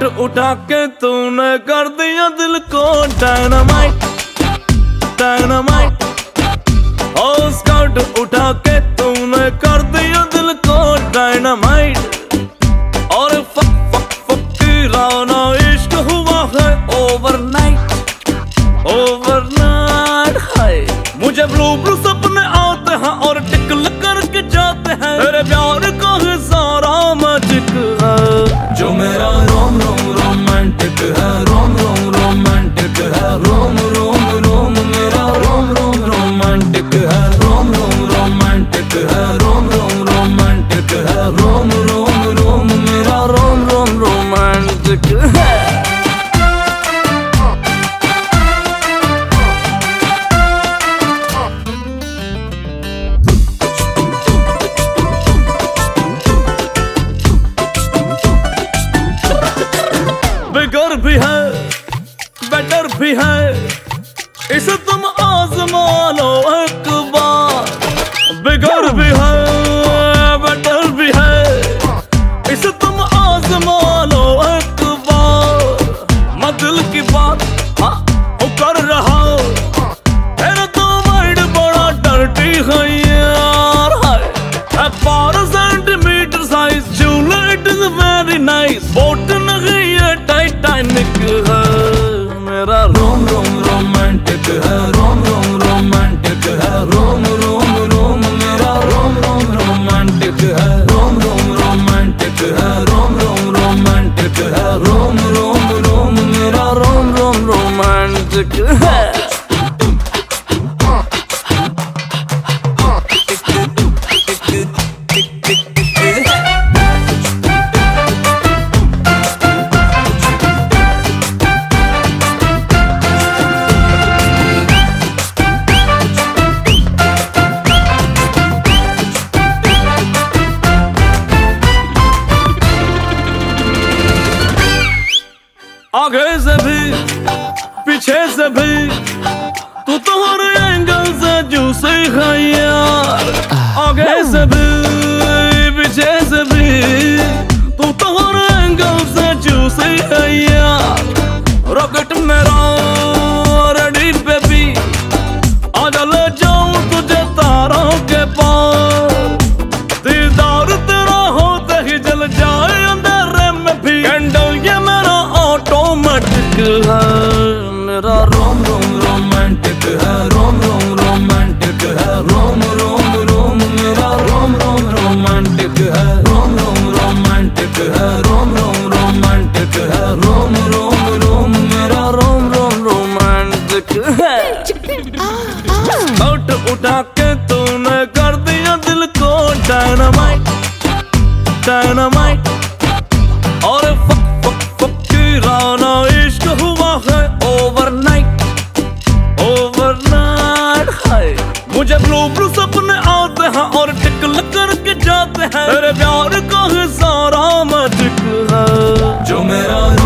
Scout उठा के तूने कर दिया दिल को डायनामाइट डायनामाइट। ओ स्काउट उठा के तूने कर दिया दिल को डायनामाइट। और फकीराना इश्क हुआ है ओवरनाइट ओवरनाइट है। मुझे ब्लू ब्लू सपने आते हैं और टिकल करके जाते हैं। मेरे प्यार का है सारा मैजिक है जो मेरा रोम रोम रोमांटिक है। रोम रोम रोमांटिक है। रोम रोम रोम मेरा रोम रोम रोमांटिक है। रोम रोम रोमांटिक है। रोम रोम रोमांटिक है। रोम रोम रोम मेरा रोम रोम रोमांटिक है। बिगर भी है बेटर भी है, इसे तुम आजमा लो एक बार। बिगर भी है बेटर भी है, इसे तुम आजमा लो एक बार। मैं दिल की बात हाँ कर रहा हूँ, तेरा तो माइंड बड़ा डर्टी है यार। है 12 सेंटीमीटर साइज झूला, it is very nice. Boat नहीं है टाइटैनिक है। मेरा रोम रोम रोमांटिक है। रोम रोम रोमांटिक है। रोम रोम रोम मेरा रोम रोम रोमांटिक है। रोम रोम रोमांटिक है। रोम रोम रोमांटिक है। रोम रोम रोम मेरा रोम रोम रोमांटिक है। आगे से भी पीछे से भी तू तो हर एंगल से जूसी है यार। आगे से भी पीछे से भी तू तो हर एंगल से जूसी है यार। रॉकेट मेरा रेडी बेबी, आजा ले जाऊं तुझे तारों के पार। दीदार तेरा होते ही जल जाए अंधेरे में भी। कैंडल ये मेरा ऑटोमेटिक है। मेरा रोम रोम रोमांटिक है। रोम रोम रोमांटिक है। रोम रोम रोम मेरा रोम रोम रोमांटिक है। रोम रोम रोमांटिक है। रोम रोम रोमांटिक है। रोम रोम रोम मेरा रोम रोम रोमांटिक है। स्काउट उठा के तूने कर दिया दिल को डायनामाइट डायनामाइट। और फकीराना इश्क हुआ है ओवरनाइट ओवरनाइट है। मुझे ब्लू ब्लू सपने आते हैं और टिकल करके जाते हैं। मेरे प्यार का है सारा मैजिक है जो मेरा